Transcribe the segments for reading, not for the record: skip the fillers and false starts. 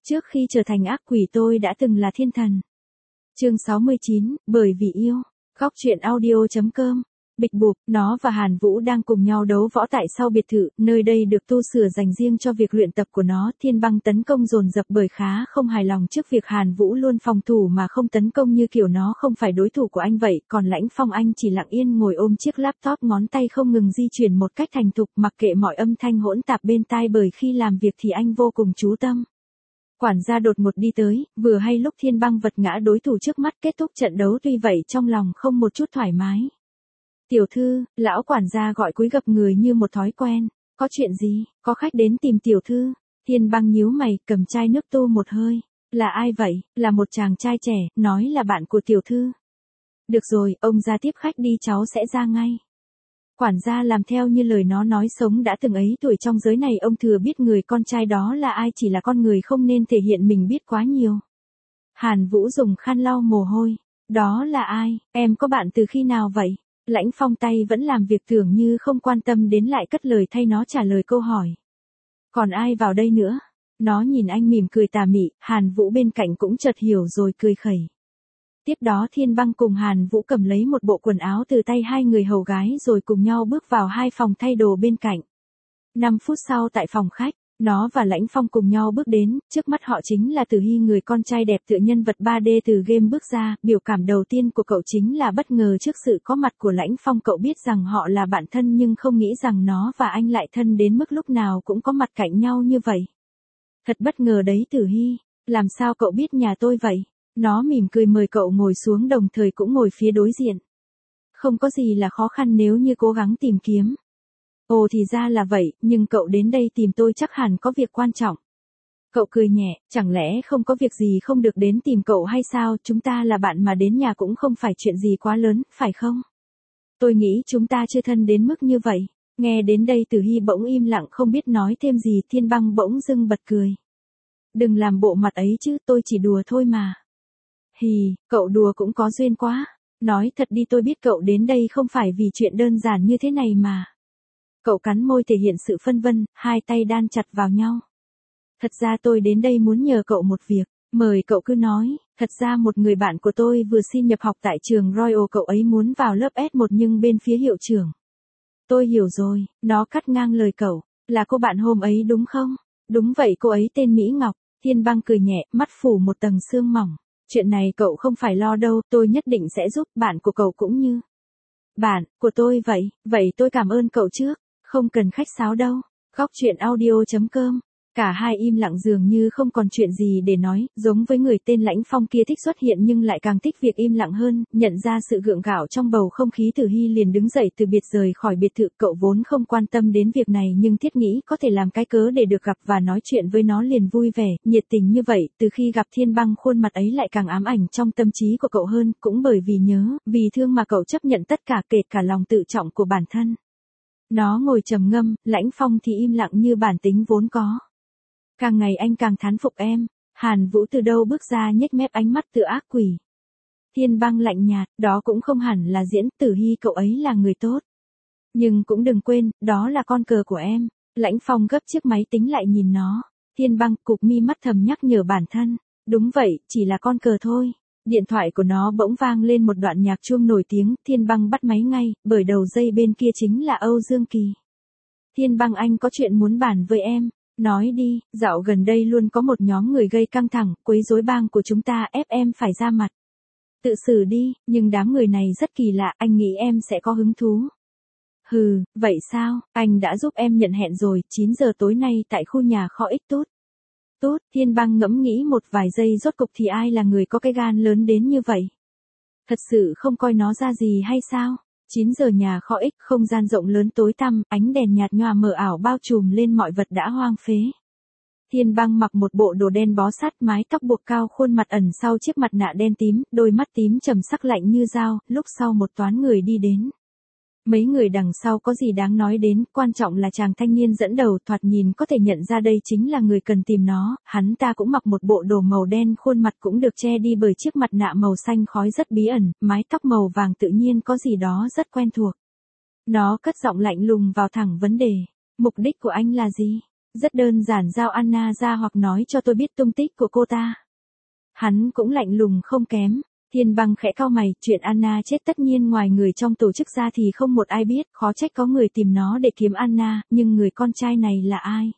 Trước khi trở thành ác quỷ tôi đã từng là thiên thần. Chương 69, bởi vì yêu. Góc truyện audio.com. Bịch bụp, nó và Hàn Vũ đang cùng nhau đấu võ tại sau biệt thự, nơi đây được tu sửa dành riêng cho việc luyện tập của nó. Thiên Băng tấn công dồn dập bởi khá không hài lòng trước việc Hàn Vũ luôn phòng thủ mà không tấn công như kiểu nó không phải đối thủ của anh vậy, còn Lãnh Phong anh chỉ lặng yên ngồi ôm chiếc laptop, ngón tay không ngừng di chuyển một cách thành thục, mặc kệ mọi âm thanh hỗn tạp bên tai, bởi khi làm việc thì anh vô cùng chú tâm. Quản gia đột ngột đi tới, vừa hay lúc Thiên Băng vật ngã đối thủ trước mắt. Kết thúc trận đấu, tuy vậy trong lòng không một chút thoải mái. Tiểu thư, lão quản gia gọi cúi gập người như một thói quen. Có chuyện gì? Có khách đến tìm tiểu thư. Thiên Băng nhíu mày, cầm chai nước tu một hơi. Là ai vậy? Là một chàng trai trẻ, nói là bạn của tiểu thư. Được rồi, ông ra tiếp khách đi, cháu sẽ ra ngay. Quản gia làm theo như lời nó nói, sống đã từng ấy tuổi trong giới này, ông thừa biết người con trai đó là ai, chỉ là con người không nên thể hiện mình biết quá nhiều. Hàn Vũ dùng khăn lau mồ hôi. Đó là ai? Em có bạn từ khi nào vậy? Lãnh Phong tay vẫn làm việc tưởng như không quan tâm đến, lại cất lời thay nó trả lời câu hỏi. Còn ai vào đây nữa? Nó nhìn anh mỉm cười tà mị. Hàn Vũ bên cạnh cũng chợt hiểu rồi, cười khẩy. Tiếp đó Thiên Băng cùng Hàn Vũ cầm lấy một bộ quần áo từ tay hai người hầu gái rồi cùng nhau bước vào hai phòng thay đồ bên cạnh. 5 phút sau tại phòng khách, nó và Lãnh Phong cùng nhau bước đến, trước mắt họ chính là Tử Hy, người con trai đẹp tựa nhân vật 3D từ game bước ra. Biểu cảm đầu tiên của cậu chính là bất ngờ trước sự có mặt của Lãnh Phong. Cậu biết rằng họ là bạn thân nhưng không nghĩ rằng nó và anh lại thân đến mức lúc nào cũng có mặt cạnh nhau như vậy. Thật bất ngờ đấy Tử Hy, làm sao cậu biết nhà tôi vậy? Nó mỉm cười mời cậu ngồi xuống, đồng thời cũng ngồi phía đối diện. Không có gì là khó khăn nếu như cố gắng tìm kiếm. Ồ thì ra là vậy, nhưng cậu đến đây tìm tôi chắc hẳn có việc quan trọng. Cậu cười nhẹ, chẳng lẽ không có việc gì không được đến tìm cậu hay sao? Chúng ta là bạn mà đến nhà cũng không phải chuyện gì quá lớn, phải không? Tôi nghĩ chúng ta chưa thân đến mức như vậy. Nghe đến đây Tử Hy bỗng im lặng không biết nói thêm gì. Thiên Băng bỗng dưng bật cười. Đừng làm bộ mặt ấy chứ, tôi chỉ đùa thôi mà. Hì, cậu đùa cũng có duyên quá. Nói thật đi, tôi biết cậu đến đây không phải vì chuyện đơn giản như thế này mà. Cậu cắn môi thể hiện sự phân vân, hai tay đan chặt vào nhau. Thật ra tôi đến đây muốn nhờ cậu một việc. Mời cậu cứ nói. Thật ra một người bạn của tôi vừa xin nhập học tại trường Royal, cậu ấy muốn vào lớp S1 nhưng bên phía hiệu trưởng. Tôi hiểu rồi, nó cắt ngang lời cậu. Là cô bạn hôm ấy đúng không? Đúng vậy, cô ấy tên Mỹ Ngọc. Thiên Băng cười nhẹ, mắt phủ một tầng sương mỏng. Chuyện này cậu không phải lo đâu, tôi nhất định sẽ giúp. Bạn của cậu cũng như bạn của tôi vậy. Vậy tôi cảm ơn cậu trước. Không cần khách sáo đâu. Góc truyện audio.com. Cả hai im lặng dường như không còn chuyện gì để nói, giống với người tên Lãnh Phong kia thích xuất hiện nhưng lại càng thích việc im lặng hơn. Nhận ra sự gượng gạo trong bầu không khí, Tử Hy liền đứng dậy từ biệt rời khỏi biệt thự. Cậu vốn không quan tâm đến việc này nhưng thiết nghĩ có thể làm cái cớ để được gặp và nói chuyện với nó liền vui vẻ, nhiệt tình như vậy. Từ khi gặp Thiên Băng, khuôn mặt ấy lại càng ám ảnh trong tâm trí của cậu hơn, cũng bởi vì nhớ, vì thương mà cậu chấp nhận tất cả, kể cả lòng tự trọng của bản thân. Nó ngồi trầm ngâm, Lãnh Phong thì im lặng như bản tính vốn có. Càng ngày anh càng thán phục em. Hàn Vũ từ đâu bước ra, nhếch mép, ánh mắt tựa ác quỷ. Thiên Băng lạnh nhạt, đó cũng không hẳn là diễn. Tử Hy, cậu ấy là người tốt. Nhưng cũng đừng quên, đó là con cờ của em. Lãnh Phong gấp chiếc máy tính lại nhìn nó. Thiên Băng cụp mi mắt thầm nhắc nhở bản thân. Đúng vậy, chỉ là con cờ thôi. Điện thoại của nó bỗng vang lên một đoạn nhạc chuông nổi tiếng. Thiên Băng bắt máy ngay, bởi đầu dây bên kia chính là Âu Dương Kỳ. Thiên Băng, anh có chuyện muốn bàn với em. Nói đi, dạo gần đây luôn có một nhóm người gây căng thẳng, quấy rối bang của chúng ta, ép em phải ra mặt. Tự xử đi, nhưng đám người này rất kỳ lạ, anh nghĩ em sẽ có hứng thú. Hừ, vậy sao, anh đã giúp em nhận hẹn rồi, 9 giờ tối nay tại khu nhà kho X Tút. Tốt, Thiên Băng ngẫm nghĩ một vài giây, rốt cục thì ai là người có cái gan lớn đến như vậy? Thật sự không coi nó ra gì hay sao? 9 giờ nhà kho X, không gian rộng lớn tối tăm, ánh đèn nhạt nhòa mờ ảo bao trùm lên mọi vật đã hoang phế. Thiên Băng mặc một bộ đồ đen bó sát, mái tóc buộc cao, khuôn mặt ẩn sau chiếc mặt nạ đen tím, đôi mắt tím trầm sắc lạnh như dao. Lúc sau một toán người đi đến. Mấy người đằng sau có gì đáng nói đến, quan trọng là chàng thanh niên dẫn đầu thoạt nhìn có thể nhận ra đây chính là người cần tìm nó. Hắn ta cũng mặc một bộ đồ màu đen, khuôn mặt cũng được che đi bởi chiếc mặt nạ màu xanh khói rất bí ẩn, mái tóc màu vàng tự nhiên có gì đó rất quen thuộc. Nó cất giọng lạnh lùng vào thẳng vấn đề. Mục đích của anh là gì? Rất đơn giản giao Anna ra hoặc nói cho tôi biết tung tích của cô ta. Hắn cũng lạnh lùng không kém. Thiên Băng khẽ cau mày, chuyện Anna chết tất nhiên ngoài người trong tổ chức ra thì không một ai biết, khó trách có người tìm nó để kiếm Anna, nhưng người con trai này là ai?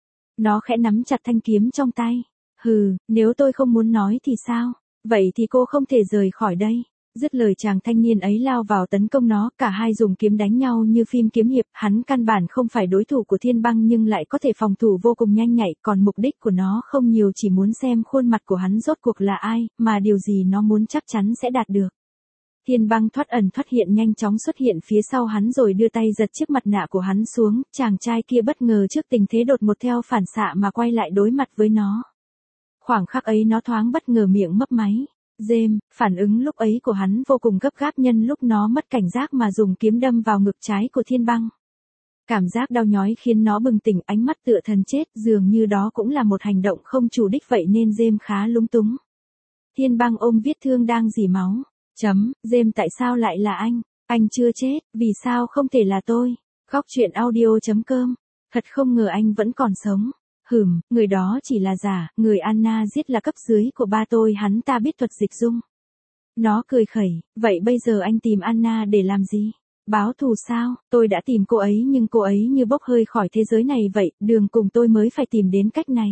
Nó khẽ nắm chặt thanh kiếm trong tay. Hừ, nếu tôi không muốn nói thì sao? Vậy thì cô không thể rời khỏi đây. Dứt lời chàng thanh niên ấy lao vào tấn công nó, cả hai dùng kiếm đánh nhau như phim kiếm hiệp, hắn căn bản không phải đối thủ của Thiên Băng nhưng lại có thể phòng thủ vô cùng nhanh nhạy, còn mục đích của nó không nhiều chỉ muốn xem khuôn mặt của hắn rốt cuộc là ai, mà điều gì nó muốn chắc chắn sẽ đạt được. Thiên Băng thoát ẩn thoát hiện nhanh chóng xuất hiện phía sau hắn rồi đưa tay giật chiếc mặt nạ của hắn xuống, chàng trai kia bất ngờ trước tình thế đột ngột theo phản xạ mà quay lại đối mặt với nó. Khoảng khắc ấy nó thoáng bất ngờ miệng mấp máy. James, phản ứng lúc ấy của hắn vô cùng gấp gáp nhân lúc nó mất cảnh giác mà dùng kiếm đâm vào ngực trái của Thiên Băng. Cảm giác đau nhói khiến nó bừng tỉnh, ánh mắt tựa thần chết, dường như đó cũng là một hành động không chủ đích vậy nên James khá lúng túng. Thiên Băng ôm vết thương đang rỉ máu. James tại sao lại là anh? Anh chưa chết, vì sao không thể là tôi? Góc truyện audio.com. Thật không ngờ anh vẫn còn sống. Người đó chỉ là giả, người Anna giết là cấp dưới của ba tôi, hắn ta biết thuật dịch dung. Nó cười khẩy, vậy bây giờ anh tìm Anna để làm gì? Báo thù sao? Tôi đã tìm cô ấy nhưng cô ấy như bốc hơi khỏi thế giới này vậy, đường cùng tôi mới phải tìm đến cách này.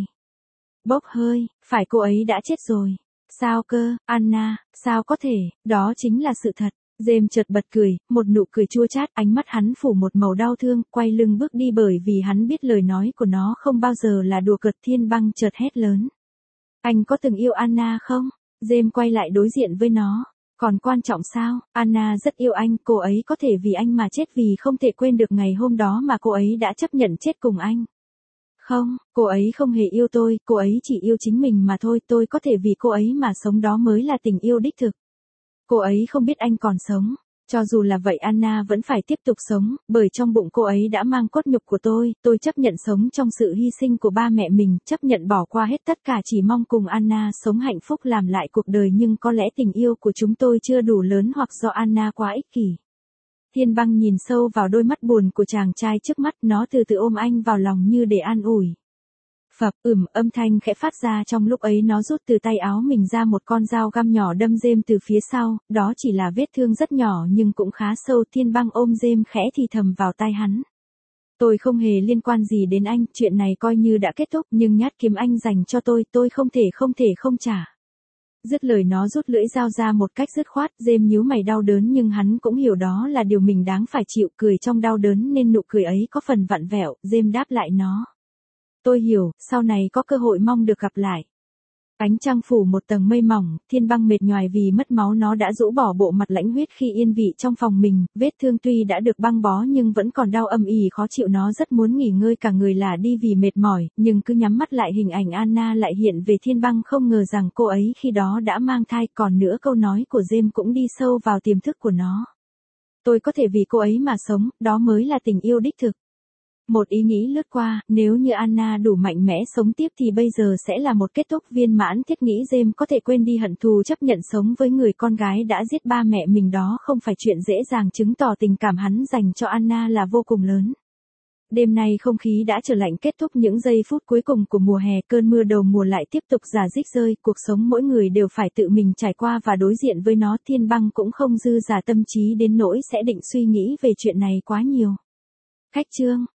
Bốc hơi, phải cô ấy đã chết rồi. Sao cơ, Anna, sao có thể, đó chính là sự thật. James chợt bật cười, một nụ cười chua chát, ánh mắt hắn phủ một màu đau thương, quay lưng bước đi bởi vì hắn biết lời nói của nó không bao giờ là đùa cợt. Thiên Băng chợt hét lớn. Anh có từng yêu Anna không? James quay lại đối diện với nó. Còn quan trọng sao, Anna rất yêu anh, cô ấy có thể vì anh mà chết vì không thể quên được ngày hôm đó mà cô ấy đã chấp nhận chết cùng anh. Không, cô ấy không hề yêu tôi, cô ấy chỉ yêu chính mình mà thôi, tôi có thể vì cô ấy mà sống, đó mới là tình yêu đích thực. Cô ấy không biết anh còn sống. Cho dù là vậy Anna vẫn phải tiếp tục sống, bởi trong bụng cô ấy đã mang cốt nhục của tôi chấp nhận sống trong sự hy sinh của ba mẹ mình, chấp nhận bỏ qua hết tất cả chỉ mong cùng Anna sống hạnh phúc làm lại cuộc đời, nhưng có lẽ tình yêu của chúng tôi chưa đủ lớn hoặc do Anna quá ích kỷ. Thiên Băng nhìn sâu vào đôi mắt buồn của chàng trai trước mắt, nó từ từ ôm anh vào lòng như để an ủi. Phập, âm thanh khẽ phát ra trong lúc ấy nó rút từ tay áo mình ra một con dao găm nhỏ đâm James từ phía sau, đó chỉ là vết thương rất nhỏ nhưng cũng khá sâu. Thiên Băng ôm James khẽ thì thầm vào tai hắn. Tôi không hề liên quan gì đến anh, chuyện này coi như đã kết thúc, nhưng nhát kiếm anh dành cho tôi không thể không trả. Dứt lời nó rút lưỡi dao ra một cách dứt khoát. James nhíu mày đau đớn nhưng hắn cũng hiểu đó là điều mình đáng phải chịu, cười trong đau đớn nên nụ cười ấy có phần vặn vẹo. James đáp lại nó. Tôi hiểu, sau này có cơ hội mong được gặp lại. Ánh trăng phủ một tầng mây mỏng, Thiên Băng mệt nhoài vì mất máu, nó đã rũ bỏ bộ mặt lãnh huyết khi yên vị trong phòng mình, vết thương tuy đã được băng bó nhưng vẫn còn đau âm ỉ khó chịu, nó rất muốn nghỉ ngơi cả người lả đi vì mệt mỏi, nhưng cứ nhắm mắt lại hình ảnh Anna lại hiện về. Thiên Băng không ngờ rằng cô ấy khi đó đã mang thai, còn nữa câu nói của James cũng đi sâu vào tiềm thức của nó. Tôi có thể vì cô ấy mà sống, đó mới là tình yêu đích thực. Một ý nghĩ lướt qua, nếu như Anna đủ mạnh mẽ sống tiếp thì bây giờ sẽ là một kết thúc viên mãn. Thiết nghĩ James có thể quên đi hận thù, chấp nhận sống với người con gái đã giết ba mẹ mình, đó không phải chuyện dễ dàng, chứng tỏ tình cảm hắn dành cho Anna là vô cùng lớn. Đêm nay không khí đã trở lạnh, kết thúc những giây phút cuối cùng của mùa hè, cơn mưa đầu mùa lại tiếp tục rả rích rơi, cuộc sống mỗi người đều phải tự mình trải qua và đối diện với nó. Thiên Băng cũng không dư dả tâm trí đến nỗi sẽ định suy nghĩ về chuyện này quá nhiều. Khách chương